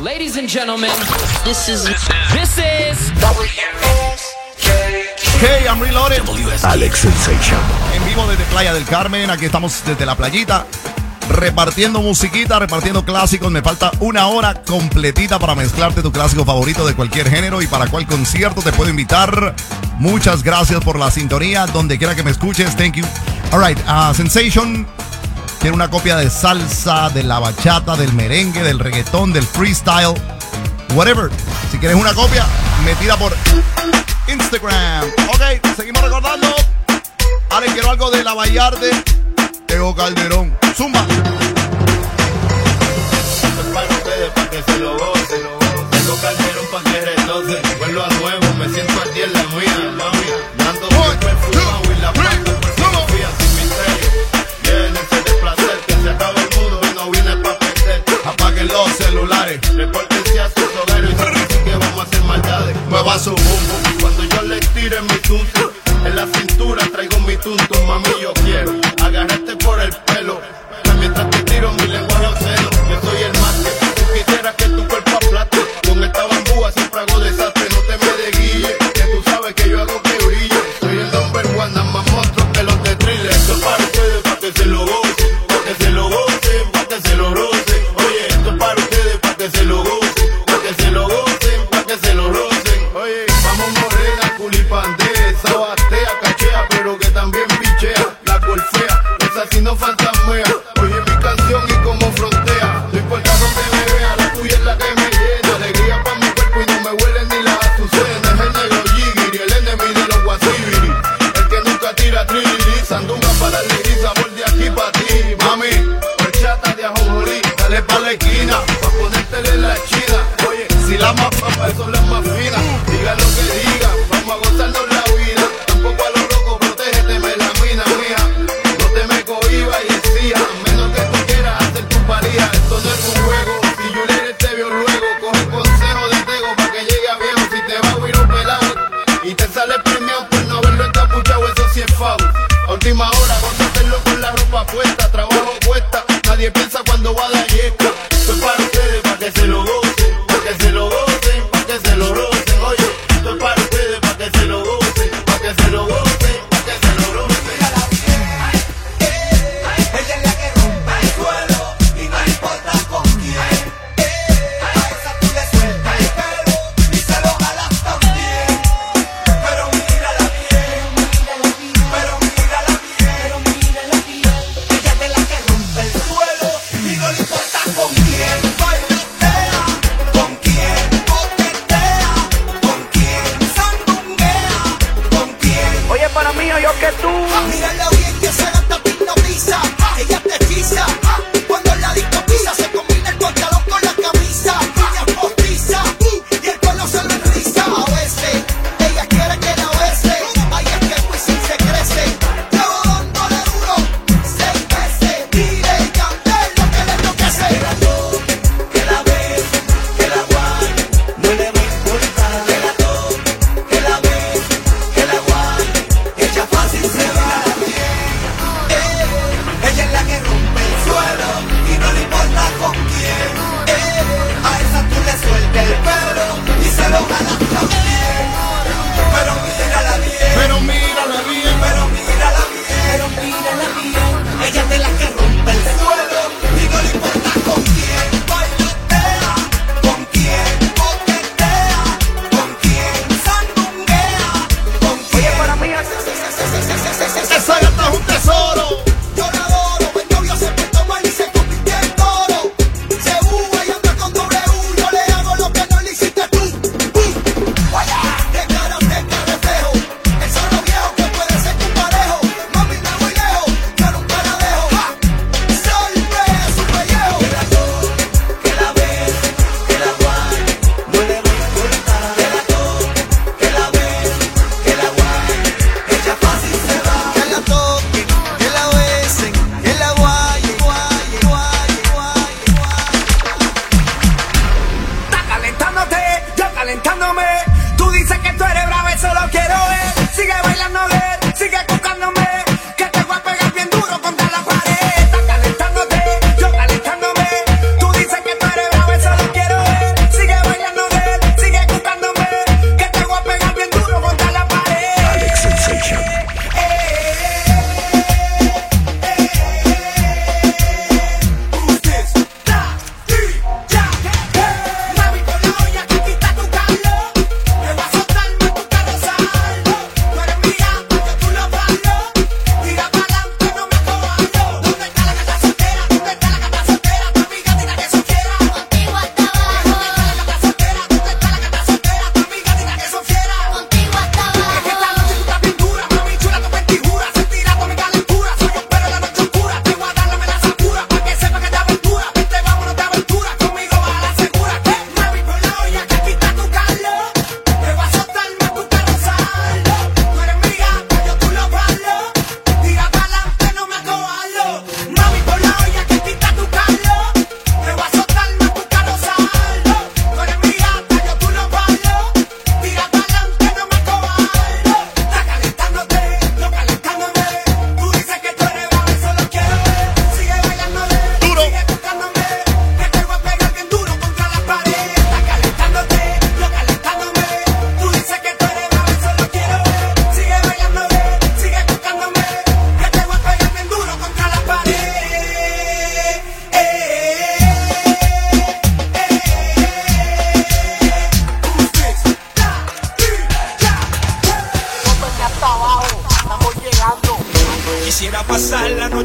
Ladies and gentlemen, this is Hey, I'm Reloaded. Alex Sensation. En vivo desde Playa del Carmen. Aquí estamos desde la playita, repartiendo musiquita, repartiendo clásicos. Me falta una hora completita para mezclarte tu clásico favorito de cualquier género y para cuál concierto te puedo invitar. Muchas gracias por la sintonía, donde quiera que me escuches. Thank you. All right, Sensation tiene una copia de salsa, de la bachata, del merengue, del reggaetón, del freestyle, whatever. Si quieres una copia, me tira por Instagram. Ok, seguimos recordando. Ale, quiero algo de La Vallarde, Tego Calderón. Zumba. Para ustedes, para que se lo gocen. Tego Calderón, para que retocen. Vuelvo a nuevo, me siento al día en la mía, mami. Dando mi perfumado y la planta por si confía sin misterio. Llénense de placer, que se acaba el mundo y no vine pa' perder. Apaguen los celulares. Repórtense a sus hogares y dicen que vamos a hacer maldades. Mueva su bumbo cuando yo le tire mi tunto. En la cintura traigo mi tunto, mami, yo quiero agarrarte por el pelo. Mientras te tiro mi lenguaje obsceno. Yo soy el más que tú quisieras que tu cuerpo aplaste. Con esta bambúa siempre hago desastre. No te me desguille, que tú sabes que yo hago que brille. Soy el number one, nada más monstruo que los de Thriller. Esto es para ustedes, para que se lo gocen. Para que se lo gocen, para que se lo rocen. Oye, esto es para ustedes, para que se lo gocen. Para que se lo gocen, para que se lo rocen. Oye, vamos morena, culipandesa, batea, cachea, pero que también pichea. La golfea, esa sí no fantasmea. Oye mi canción y como frontea. No importa donde me vea, la tuya es la que me llena. Alegría para mi cuerpo y no me huelen ni las azucenas. Es el negro Jigiri, el enemy de los guasibiri. El que nunca tira triliri. Sandunga para la alegría, sabor de aquí para ti. Mami, horchata de ajonjolí, dale pa' la esquina, pa' ponértele la china. Oye, si las más papas son las más finas. Diga lo que diga, vamos a gozarnos la vida. Tampoco a los locos, protégete, me la mina, mija. No te me cohibas y exija, a menos que tú quieras hacer tu paría. Esto no es un juego, si Juliet te vio luego. Coge consejo de Tego pa' que llegue a viejo. Si te va a huir un pelado y te sale premiado por no haberlo encapuchado, eso sí es foul. A última hora, vamos a hacerlo con la ropa puesta, trabajo puesta. Nadie piensa cuando va a dar yesca. Esto es para ustedes, para que se lo gocen. Para que se lo gocen, para que se lo rocen. Oye, esto es para ustedes, para que se lo gocen.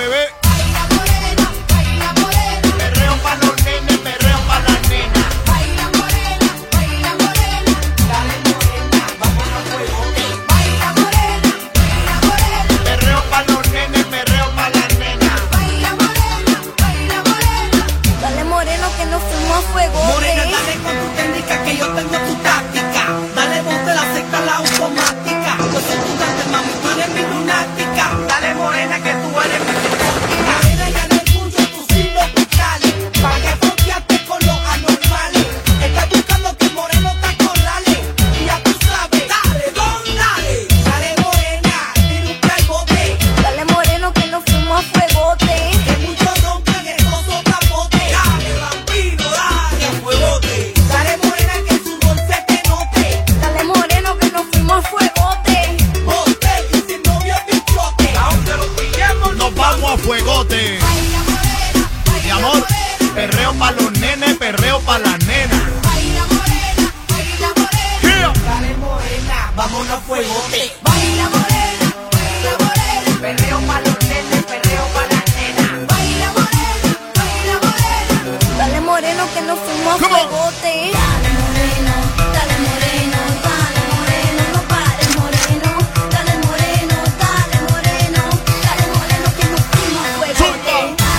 bebé. Baila morena, baila morena. Perreo pa' los nenes, perreo pa' las nenas. Baila morena, baila morena. Dale morena, vámonos a fuegote. Baila morena, baila morena. Perreo pa' los nenes, perreo pa' las nenas. Baila morena, baila morena. Dale moreno que nos fuimos a fuego. Morena, dale con tu técnica que yo tengo tu táctica. Dale vos te la secta la automática. Yo soy tu gante, mami, tú eres mi lunática. Dale morena que tú eres mi Morena, ya no escucho tus signos vitales. Pa' que fronteaste con los anormales. Estás buscando que el moreno te acorrale. Y ya tú sabes, dale, don, dale. Dale morena, tira un playbote. Dale moreno que nos fuimos a fuegote. Que muchos rompen estos capote. Dale, vampiro, dale, a fuegote. Dale morena que su rol se te note. Dale moreno que nos fuimos a fuegote. Bote y sin novio bichote. Aunque lo pillemos, Nos vamos a fuegote. Baila morena, Mi baila amor, morena. perreo pa' los nenes, perreo pa' las nenas. Baila morena, baila morena. Yeah. dale morena, vámonos a fuegote. Baila morena, baila morena. perreo pa' los nenes, perreo pa' las nenas. Baila morena, baila morena. Dale moreno que nos fuimos a Come on. fuegote. Dale moreno, dale moreno, dale moreno, no pares moreno. Dale moreno, dale moreno, dale moreno que nos fuimos a fuegote.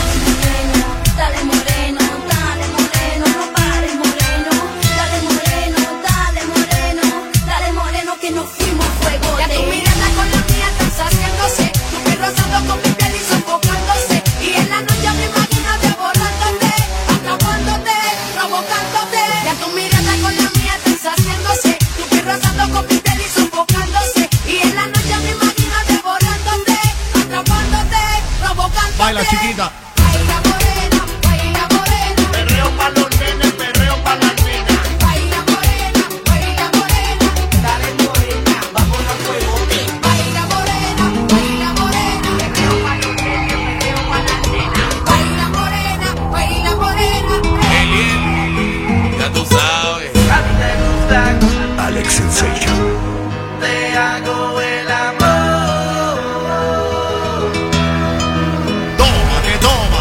Dale moreno, dale moreno, no pares moreno. Dale moreno, dale moreno, dale moreno que nos fuimos a fuegote. Ya tu mirada con la mía están saciándose, tu piel rozando con mi piel y sofocándose. Y en la noche me imagino devorándote, atrapándote, provocándote. Ya tu mirada con la mía están saciándose, tu piel rozando con mi piel y sofocándose. Y en la noche me imagino devorándote, atrapándote, provocándote. Baila, chiquita. Baila morena, baila morena. Perreo pa' los nenes, perreo pa' las nenas. Baila morena, baila morena. Dale morena, vámonos a fuegote. Baila morena, baila morena. Perreo pa' los nenes, perreo pa' las nenas. Baila morena, baila morena. Ya tú sabes. A mí te gusta, Alex Sensation. te hago el amor. Toma, que toma.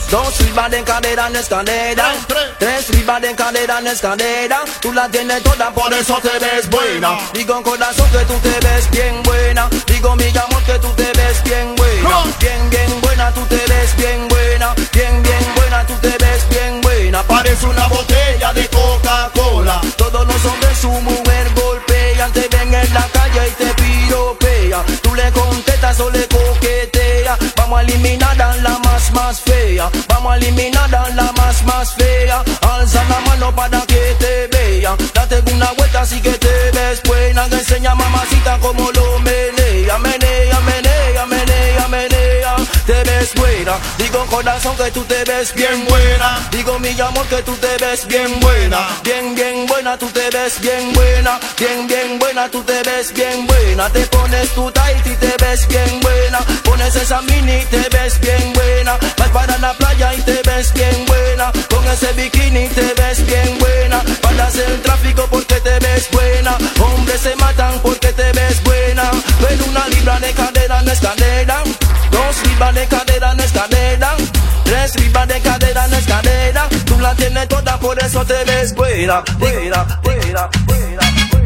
Dos ribas de cadera en escalera. Tres ribas de cadera en escalera. Tú la tienes toda, por eso te ves buena. Digo corazón que tú te ves bien buena. Digo mi amor que tú te ves bien buena. Bien, bien buena, tú te ves bien buena. Bien, bien buena, tú te ves bien buena. Parece una botella de Coca-Cola. Todos los hombres su mujer golpean. Te ven en la calle y te piropea. Tú le contestas o le coquetea. Vamos a eliminar a la más fea. Vamos a eliminar a la más fea. Alza la mano para que te vea. Date una vuelta así que te ves buena. Enseña mamacita como lo menea. Menea, menea, menea, menea. Te ves buena. Digo corazón que tú te ves bien buena. Digo mi amor que tú te ves bien buena. Bien, bien buena, tú te ves bien buena. Bien, bien buena, tú te ves bien buena. Te pones tu tight y te ves bien buena. Pones esa mini y te ves bien buena. Vas para la playa y te ves bien buena. Con ese bikini te ves bien buena. Paras el tráfico porque te ves buena. Hombres se matan porque te ves buena. Ven una libra de cadera en escalera. Dos libras de cadera en escalera. Tres libras de cadera en escalera. Tú la tienes toda, por eso te ves buena. Buena, buena, buena.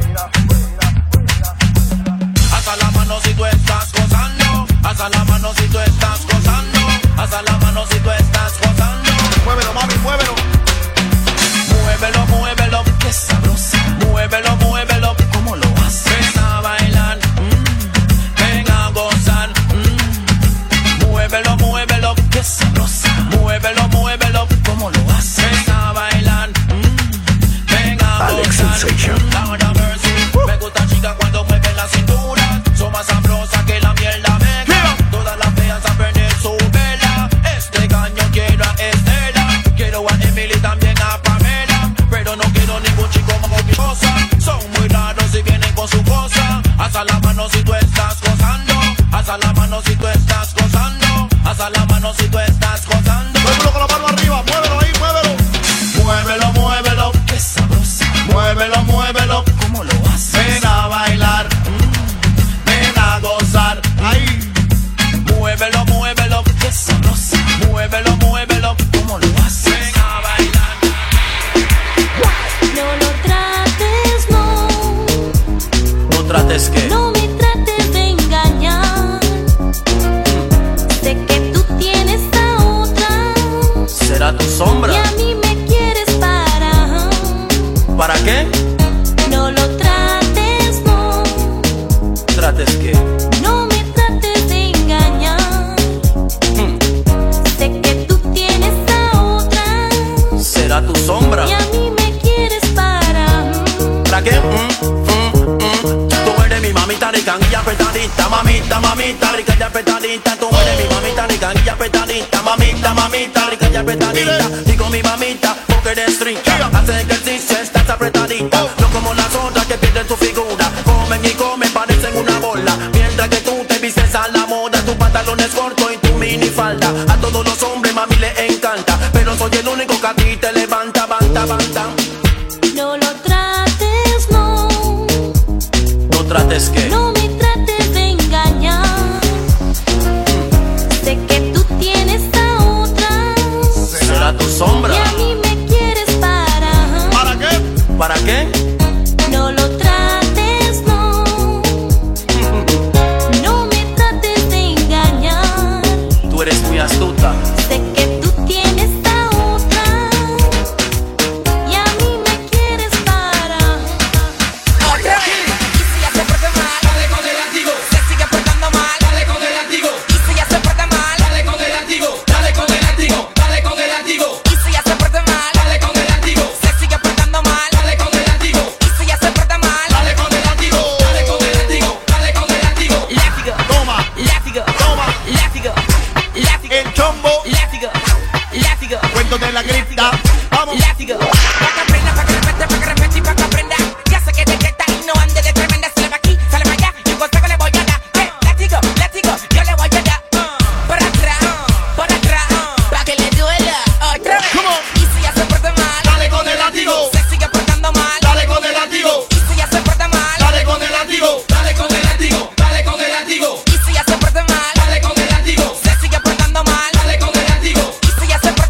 Alza la mano si tú estás gozando. Alza la mano si tú estás gozando. Alza la mano si tú estás gozando. Muévelo, mami, muévelo. Muévelo, muévelo, qué sabrosa. Muévelo, muévelo, ¿cómo lo haces? Ven a bailar, ven a gozar. Muévelo, muévelo, qué sabrosa. Muévelo, muévelo, ¿cómo lo haces? Ven a bailar, ven a Alex gozar. Sensation. Lord have mercy. Me gusta chica cuando mueve la cintura. Son más sabrosas que la miel la vega. Todas las feas a perder su vela. Este caño quiero a Estela. Quiero a Emily, también a Pamela. Pero no quiero ningún chico mocosa. Son muy raros y vienen con su cosa. Alza la mano si tú estás gozando. Alza la mano si tú estás gozando. Alza la mano si tú estás gozando. Muévelo con la mano arriba, muévelo ahí, muévelo. Muévelo, muévelo, qué sabrosa. Muévelo, muévelo. ¿Cómo lo haces? Ven a bailar, ven a gozar. Ahí. Muévelo, muévelo, qué sabrosa. Muévelo, muévelo, ¿cómo lo haces? Ven a bailar. No lo trates, no. No trates que. No me trates de engañar. Sé que tú tienes a otra. Será tu sombra. Y a mí me quieres para. ¿Para qué? No lo trates, no. Trates que. No me trates de engañar. Sé que tú tienes a otra. Será tu sombra. Y a mí me quieres para. ¿Para qué? Tú eres mi mamita rica y apretadita. Mamita, mamita rica y apretadita. Tú eres mi mamita rica y apretadita. Mamita, mamita rica y apretadita. Digo mi mamita porque eres rica. Haces ejercicio, estás apretadita. No como las otras que pierden tu figura. Comen y comen, parecen una bola. Mientras que tú te vistes a la moda. Tu pantalón es corto y tu minifalda. A todos los hombres mami le encanta. Pero soy el único que a ti te levanta, banta, banta. No lo trates, no. No trates que. No me trates de engañar. Sé que tú tienes a otra. Será tu sombra. Y a mí me quieres para. ¿Para qué? ¿Para qué? No lo trates, no. No me trates de engañar. Tú eres muy astuta. Sé que tú tienes a otra. Y a mí me quieres para. Y si ya se porta mal, dale con el látigo. Se sigue portando mal, dale con el látigo. Y si ya se porta mal, dale con el látigo. Dale con el látigo, dale con el látigo. Y si ya se porta mal, dale con el látigo. Se sigue portando mal, dale con el látigo. Y si ya se porta mal, dale con el látigo. Dale con el látigo, dale con el látigo. Látigo, Toma, látigo, toma. látigo, látigo, El chombo. látigo, látigo. Cuento de la cripta. Vamos. Látigo, pa' que aprenda, pa' que respete, pa' que respete y pa' que aprenda. Ya sé que te quieta y no ande de tremenda. Sale pa' aquí, sale pa' allá, y un consejo le voy a dar. Látigo, látigo, yo le voy a dar. Por atrás, pa' que le duela. Otra vez. Y si ya se porta mal, Dale con el látigo. se sigue portando mal. Dale con el látigo. Y si ya se porta mal, Dale con el látigo. dale con el látigo, dale con el látigo. Y si ya se porta mal, dale con el látigo. Se sigue portando mal, dale con el látigo. Y si ya se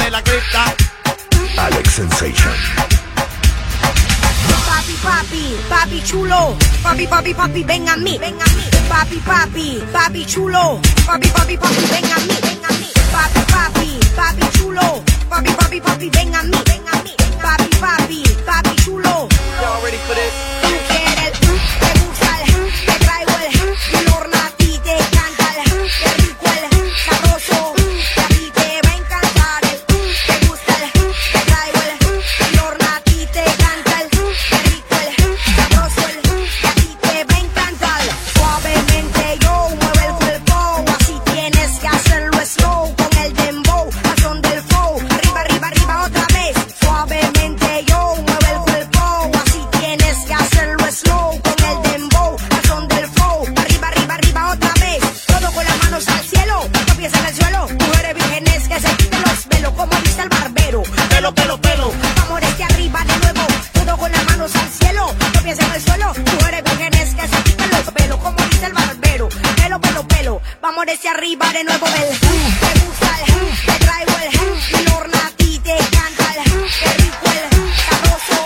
de la cripta. Alex Sensation. Papi, papi, papi chulo. Papi, papi, papi, ven a mí, ven a mí. Papi, papi, papi chulo. Papi, papi, papi, ven a mí, ven a mí. Papi, papi, papi chulo. Papi, papi, papi, ven a mí, ven a mí. Papi, papi, papi chulo. Y'all ready for this? Tú quieres, te gusta te traigo el horno a ti te encanta qué rico sabroso, que a ti te va a encantar te gusta te traigo el horno a ti te encanta qué rico sabroso, que a ti te va a encantar. Suavemente yo mueve el cuerpo, así tienes que hacerlo slow con el dembow, al son del flow, arriba, arriba, arriba otra vez. Suavemente yo mueve el cuerpo, así tienes que hacerlo slow con el dembow, al son del flow, arriba, arriba, arriba otra vez. Todo con las manos al cielo, no pies en el suelo. Mujeres vírgenes que se quiten los velos, como dice el barbero. Pelo, pelo, pelo. Vamos desde arriba de nuevo. Todo con las manos al cielo, no pies en el suelo. Mujeres vírgenes que se quiten los velos, como dice el barbero. Pelo, pelo, pelo. Vamos desde arriba de nuevo. El te gusta te traigo el horno a ti te encanta qué rico sabroso.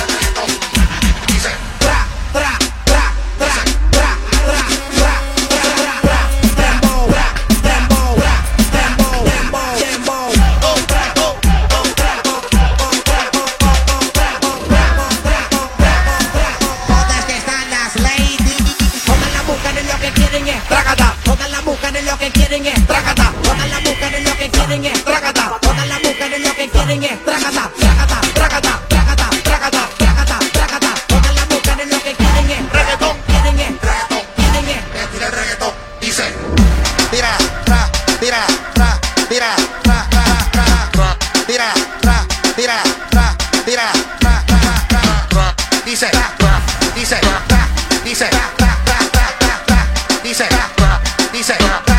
Todas que están las ladies, todas las mujeres lo que quieren es tracata. Todas las mujeres lo que quieren es tracata. Todas las mujeres lo que quieren es tracata. Todas las mujeres lo que quieren es tracata. Tracata, tracata, tracata, tracata, tracata, tracata. Todas las mujeres lo que quieren es reggaetón. Quieren es reggaetón. Quieren es Tira el reggaetón, dice. Tira, tra, tira, tra, tira, tra, tra, tra, tra. Tira, tra, tira, tra, tira, tra, tra, tra, tra. Dice, dice, dice, dice, dice.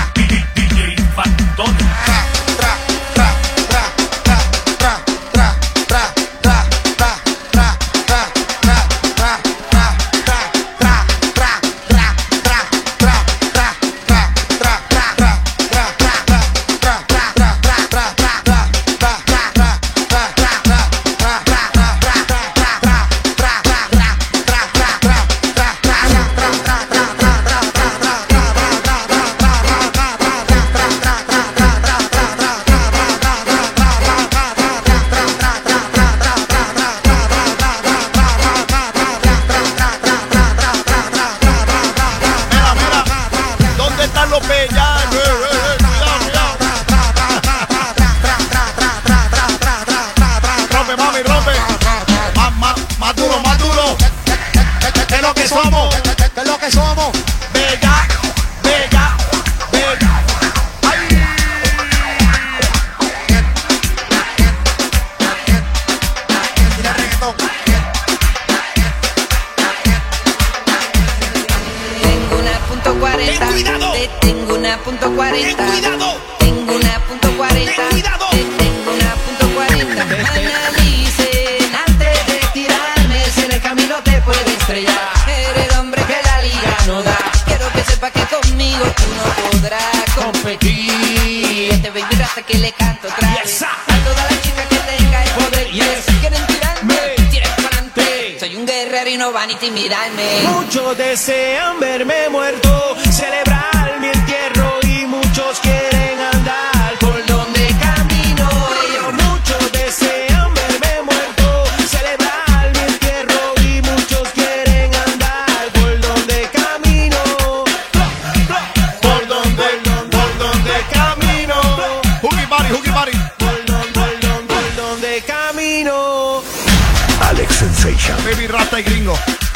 ¿Dónde están los bellanos? Rompe, mami, rompe. Más duro, más duro. ¿Qué es lo que somos? ¿Qué es lo que somos? Bella, bella, bella. Tira reggaetón. Tengo una punto 40. Tengo una punto 40. Tengo una punto 40. Tengo una punto 40. Analicen antes de tirarme, si en el camino te puede estrellar. Eres el hombre que la liga no da. Quiero que sepa que conmigo tú no podrás competir. Este baby hasta que le canto otra vez. A todas las chicas que tengan el poder, si quieren tirarme, tiren para adelante. Soy un guerrero y no van a intimidarme. Muchos desean verme muerto, celebrar mi entierro y muchos quieren andar por donde camino. Muchos desean verme muerto, celebrar mi entierro y muchos quieren andar por donde camino. Por donde camino. Hooky Party, Hooky Party. Por donde camino. Alex Sensation. Baby Rasta y Gringo.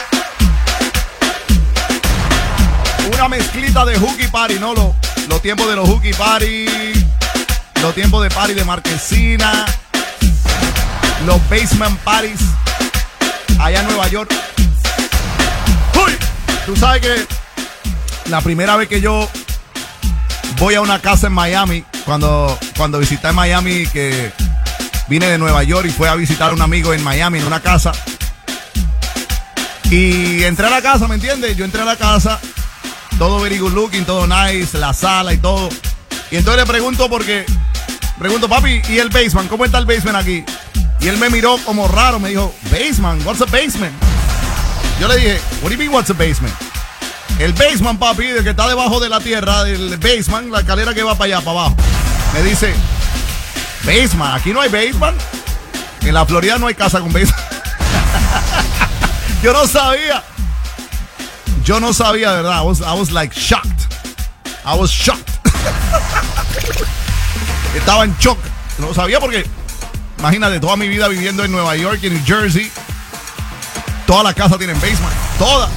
Una mezclita de Hooky Party, ¿no? Los tiempos de los Hooky Party, los tiempos de party de Marquesina, los basement parties allá en Nueva York. ¡Uy! Tú sabes que la primera vez que yo voy a una casa en Miami, cuando visité Miami, que vine de Nueva York y fue a visitar a un amigo en Miami en una casa. Y entré a la casa, ¿me entiendes? Yo entré a la casa, todo very good looking, todo nice, la sala y todo. Y entonces le pregunto porque Pregunto, papi, ¿y el basement? ¿Cómo está el basement aquí? Y él me miró como raro, me dijo, basement, what's a basement? Yo le dije, what do you mean what's a basement? El basement, papi, el que está debajo de la tierra, del basement, la escalera que va para allá, para abajo. Me dice, basement, aquí no hay basement. En la Florida no hay casa con basement. Yo no sabía, de verdad. I was like shocked. I was shocked. Estaba en shock. No sabía porque, imagínate, toda mi vida viviendo en Nueva York y en New Jersey, todas las casas tienen basement. Todas.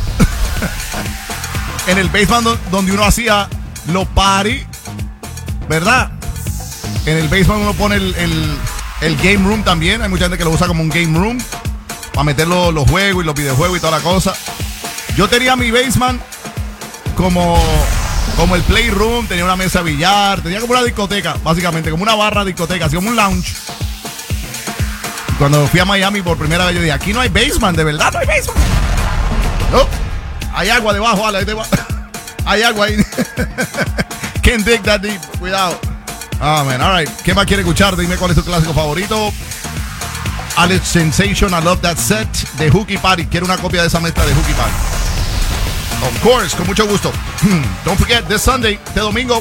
En el basement donde uno hacía los party, ¿verdad? En el basement uno pone el game room también. Hay mucha gente que lo usa como un game room para meter los juegos y los videojuegos y toda la cosa. Yo tenía mi basement como el playroom, tenía una mesa de billar, tenía como una discoteca, básicamente, como una barra de discoteca, así como un lounge. Cuando fui a Miami por primera vez, yo dije, aquí no hay basement, de verdad no hay basement. No, hay agua debajo, Ale, hay agua ahí. Can't dig that deep, cuidado. Oh, man, all right. ¿Qué más quiere escuchar? Dime cuál es tu clásico favorito. Alex Sensation, I Love That Set de Hookie Party. Quiero una copia de esa mezcla de Hookie Party. Of course, con mucho gusto. Don't forget, this Sunday, este domingo,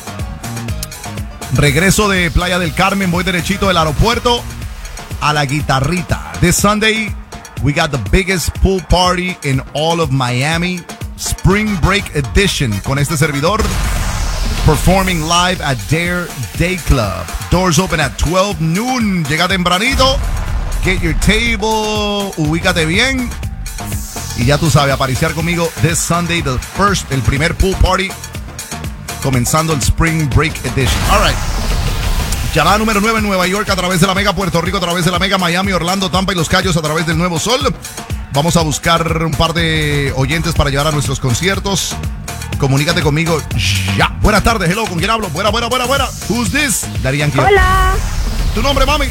regreso de Playa del Carmen, voy derechito del aeropuerto a la Guitarrita. This Sunday, we got the biggest pool party in all of Miami, Spring Break Edition, con este servidor, performing live at Dare Day Club. Doors open at 12 noon. Llega tempranito, get your table, ubícate bien. Y ya tú sabes, apariciar conmigo this Sunday, el primer pool party, comenzando el Spring Break Edition. All right. Llamada número 9 en Nueva York a través de la Mega, Puerto Rico a través de la Mega, Miami, Orlando, Tampa y Los Cayos a través del Nuevo Sol. Vamos a buscar un par de oyentes para llevar a nuestros conciertos. Comunícate conmigo ya. Buenas tardes, hello, ¿con quién hablo? Buena. Who's this? Daddy Yankee. Hola. ¿Tu nombre, mami?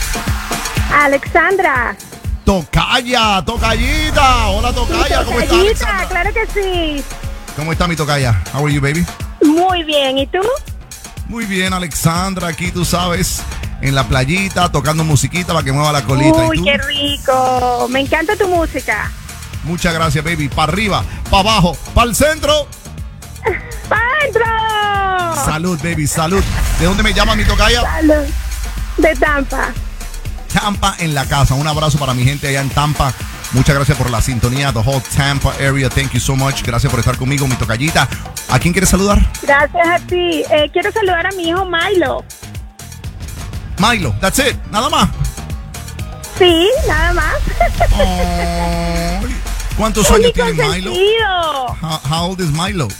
Alexandra. Tocaya, tocayita. Hola, tocaya. ¿Cómo estás, Alexandra? Claro que sí. ¿Cómo está mi tocaya? How are you, baby? Muy bien, ¿y tú? Muy bien, Alexandra. Aquí, tú sabes, en la playita, tocando musiquita para que mueva la colita. Uy, qué rico. Me encanta tu música. Muchas gracias, baby. Para arriba, para abajo, para el centro. ¡Para adentro! Salud, baby, salud. ¿De dónde me llama mi tocaya? Salud. De Tampa. Tampa en la casa. Un abrazo para mi gente allá en Tampa. Muchas gracias por la sintonía. The whole Tampa area. Thank you so much. Gracias por estar conmigo, mi tocayita. ¿A quién quieres saludar? Gracias a ti. Quiero saludar a mi hijo Milo. Milo, that's it. Nada más. Sí, nada más. Oh, ¿cuántos años tiene Milo? How old is Milo?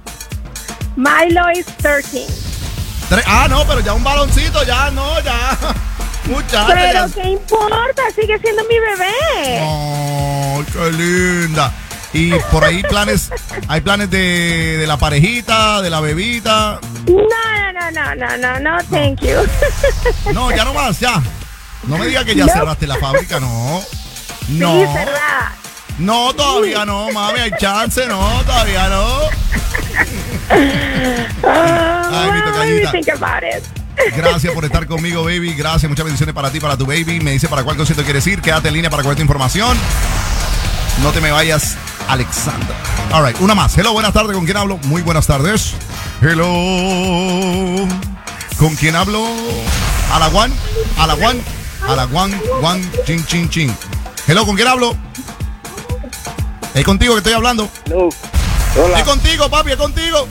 Milo is 13. No, pero ya un baloncito, ya. Muchacha. Pero ¿qué importa? Sigue siendo mi bebé. Oh, qué linda. Y por ahí hay planes de la parejita, de la bebita. No, thank you. No, ya no más, ya. No me digas que ya cerraste la fábrica, no. No. Sí, cerrada. No, todavía no, mami, hay chance, no, todavía no. Ay, mi tocallita. Think about it. Gracias por estar conmigo, baby. Gracias, muchas bendiciones para ti, para tu baby. Me dice para cuál concierto quieres ir. Quédate en línea para cualquier información. No te me vayas, Alexandra. All right, una más. Hello, buenas tardes. ¿Con quién hablo? Muy buenas tardes. Hello. ¿Con quién hablo? A la one, chin. Hello, ¿con quién hablo? Es contigo que estoy hablando. No. Hola. Es contigo, papi, es contigo.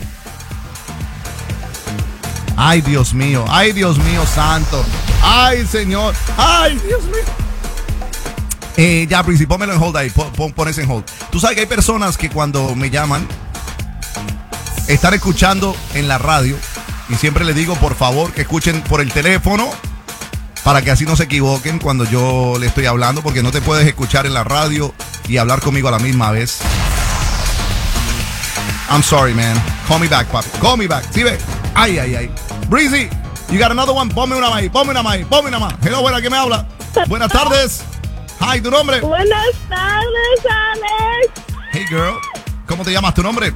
Ay, Dios mío, santo. Ay, Señor. Ay, Dios mío. Ya, Prissy, pónmelo en hold ahí. Pones en hold. Tú sabes que hay personas que cuando me llaman están escuchando en la radio y siempre les digo, por favor, que escuchen por el teléfono para que así no se equivoquen cuando yo le estoy hablando, porque no te puedes escuchar en la radio y hablar conmigo a la misma vez. I'm sorry, man. Call me back, papi. Call me back. ¿Sí ve? Ay. Breezy, you got another one? Ponme una más. Hello, buena, ¿quién me habla? Buenas tardes. Hi, ¿tu nombre? Buenas tardes, Alex. Hey, girl. ¿Cómo te llamas? ¿Tu nombre?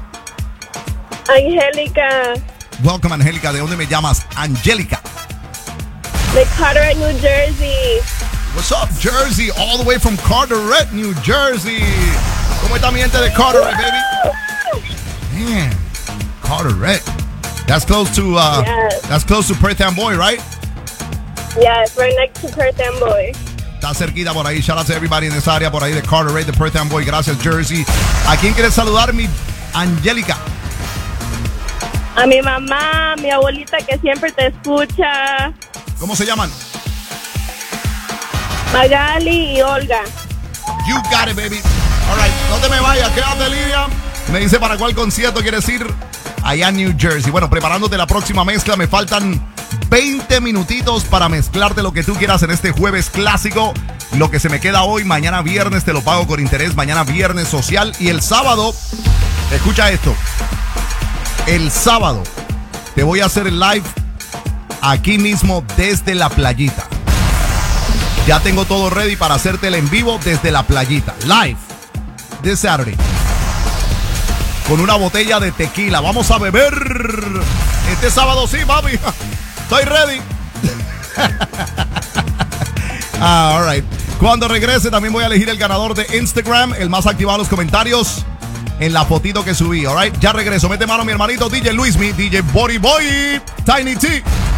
Angélica. Welcome, Angélica. ¿De dónde me llamas? Angélica. De Carteret, New Jersey. What's up, Jersey? All the way from Carteret, New Jersey. ¿Cómo está mi gente de Carteret, baby? Man, Carteret. That's close to Yes. that's close to Perth Amboy, right? Yes, right next to Perth Amboy. Está cerquita por ahí. Shout out to everybody in esa área por ahí de Carteret, de Perth Amboy. Gracias, Jersey. ¿A quién quieres saludar, mi Angélica? A mi mamá, mi abuelita que siempre te escucha. ¿Cómo se llaman? Magali y Olga. You got it, baby. All right, no te me vayas, quédate, Lidia. Me dice para cuál concierto quieres ir allá en New Jersey. Bueno, preparándote la próxima mezcla, me faltan 20 minutitos para mezclarte lo que tú quieras en este jueves clásico. Lo que se me queda hoy, mañana viernes te lo pago con interés, mañana viernes social. Y el sábado, escucha esto, el sábado te voy a hacer el live aquí mismo desde la playita. Ya tengo todo ready para hacerte el en vivo desde la playita. Live, this Saturday. Con una botella de tequila. Vamos a beber. Este sábado sí, papi. Estoy ready. All right. Cuando regrese también voy a elegir el ganador de Instagram, el más activado en los comentarios, en la fotito que subí. All right. Ya regreso. Mete mano mi hermanito DJ Luismi, DJ Body Boy, Tiny T.